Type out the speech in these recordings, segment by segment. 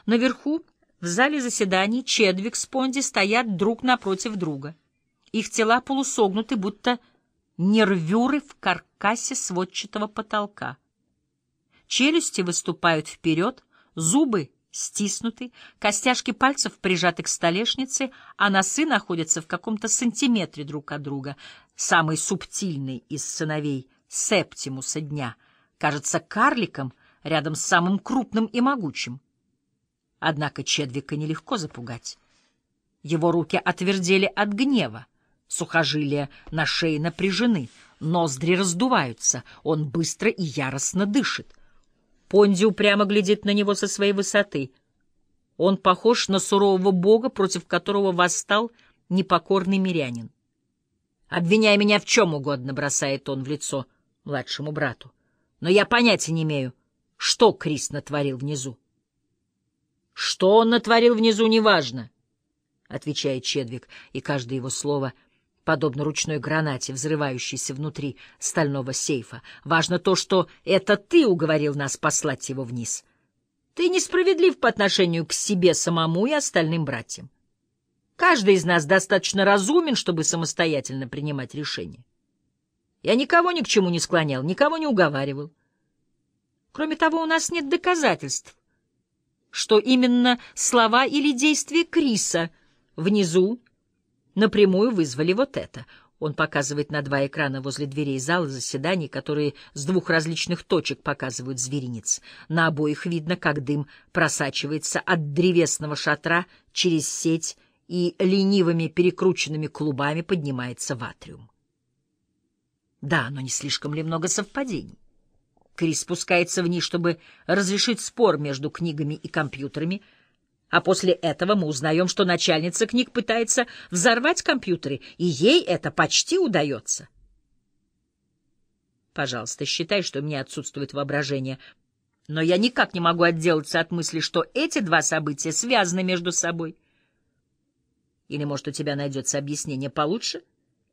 Наверху, в зале заседаний, Чедвик с Понди стоят друг напротив друга. Их тела полусогнуты, будто нервюры в каркасе сводчатого потолка. Челюсти выступают вперед, зубы стиснуты, костяшки пальцев прижаты к столешнице, а носы находятся в каком-то сантиметре друг от друга. Самый субтильный из сыновей Септимуса дня кажется карликом рядом с самым крупным и могучим. Однако Чедвика нелегко запугать. Его руки отвердели от гнева, сухожилия на шее напряжены, ноздри раздуваются, он быстро и яростно дышит. Понди упрямо глядит на него со своей высоты. Он похож на сурового бога, против которого восстал непокорный мирянин. «Обвиняй меня в чем угодно», — бросает он в лицо младшему брату. «Но я понятия не имею, что Крис натворил внизу». «Что он натворил внизу, неважно», — отвечает Чедвик, и каждое его слово подобно ручной гранате, взрывающейся внутри стального сейфа. «Важно то, что это ты уговорил нас послать его вниз. Ты несправедлив по отношению к себе самому и остальным братьям. Каждый из нас достаточно разумен, чтобы самостоятельно принимать решения. Я никого ни к чему не склонял, никого не уговаривал. Кроме того, у нас нет доказательств, что именно слова или действия Криса внизу напрямую вызвали вот это». Он показывает на два экрана возле дверей зала заседаний, которые с двух различных точек показывают зверинец. На обоих видно, как дым просачивается от древесного шатра через сеть и ленивыми перекрученными клубами поднимается в атриум. Да, но не слишком ли много совпадений? Крис спускается вниз, чтобы разрешить спор между книгами и компьютерами, а после этого мы узнаем, что начальница книг пытается взорвать компьютеры, и ей это почти удается. Пожалуйста, считай, что у меня отсутствует воображение, но я никак не могу отделаться от мысли, что эти два события связаны между собой. Или, может, у тебя найдется объяснение получше?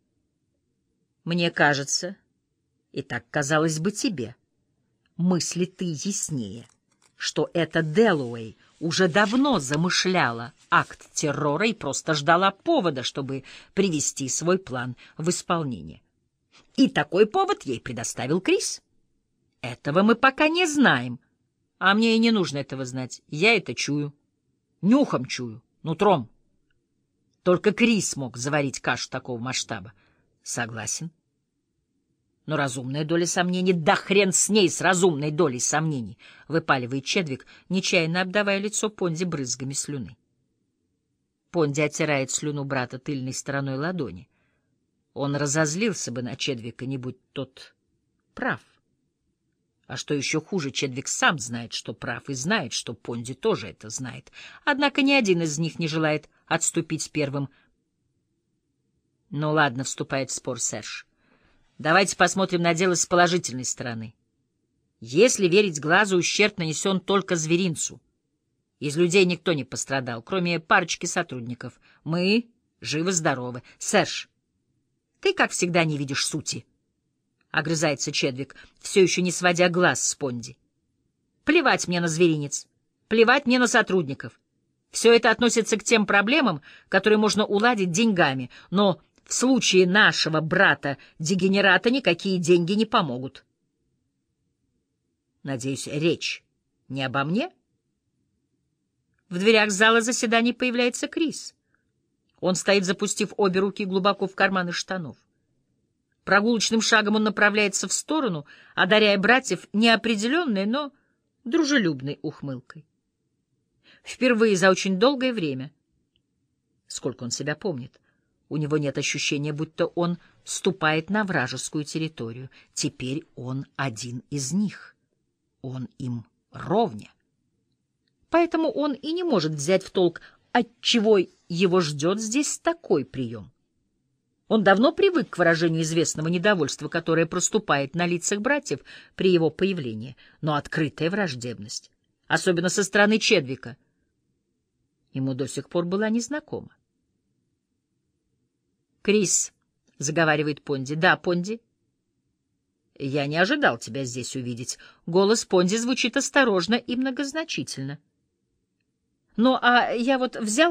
Мне кажется, и так казалось бы тебе, мысли ты яснее, что это Дэллоуэй уже давно замышляла акт террора и просто ждала повода, чтобы привести свой план в исполнение. И такой повод ей предоставил Крис. Этого мы пока не знаем, а мне и не нужно этого знать. Я это чую. Нюхом чую, нутром. Только Крис мог заварить кашу такого масштаба. Согласен. Но разумная доля сомнений, да хрен с ней, с разумной долей сомнений, выпаливает Чедвик, нечаянно обдавая лицо Понди брызгами слюны. Понди оттирает слюну брата тыльной стороной ладони. Он разозлился бы на Чедвика, не будь тот прав. А что еще хуже, Чедвик сам знает, что прав, и знает, что Понди тоже это знает. Однако ни один из них не желает отступить первым. Ну ладно, вступает в спор Серж. Давайте посмотрим на дело с положительной стороны. Если верить глазу, ущерб нанесен только зверинцу. Из людей никто не пострадал, кроме парочки сотрудников. Мы живы-здоровы. Серж, ты, как всегда, не видишь сути. Огрызается Чедвик, все еще не сводя глаз с Понди. Плевать мне на зверинец, плевать мне на сотрудников. Все это относится к тем проблемам, которые можно уладить деньгами, но в случае нашего брата-дегенерата никакие деньги не помогут. Надеюсь, речь не обо мне? В дверях зала заседаний появляется Крис. Он стоит, запустив обе руки глубоко в карманы штанов. Прогулочным шагом он направляется в сторону, одаряя братьев неопределенной, но дружелюбной ухмылкой. Впервые за очень долгое время, сколько он себя помнит, у него нет ощущения, будто он ступает на вражескую территорию. Теперь он один из них. Он им ровня. Поэтому он и не может взять в толк, отчего его ждет здесь такой прием. Он давно привык к выражению известного недовольства, которое проступает на лицах братьев при его появлении, но открытая враждебность, особенно со стороны Чедвика, ему до сих пор была незнакома. «Крис», — заговаривает Понди. «Да, Понди?» «Я не ожидал тебя здесь увидеть». Голос Понди звучит осторожно и многозначительно. Ну, а я вот взял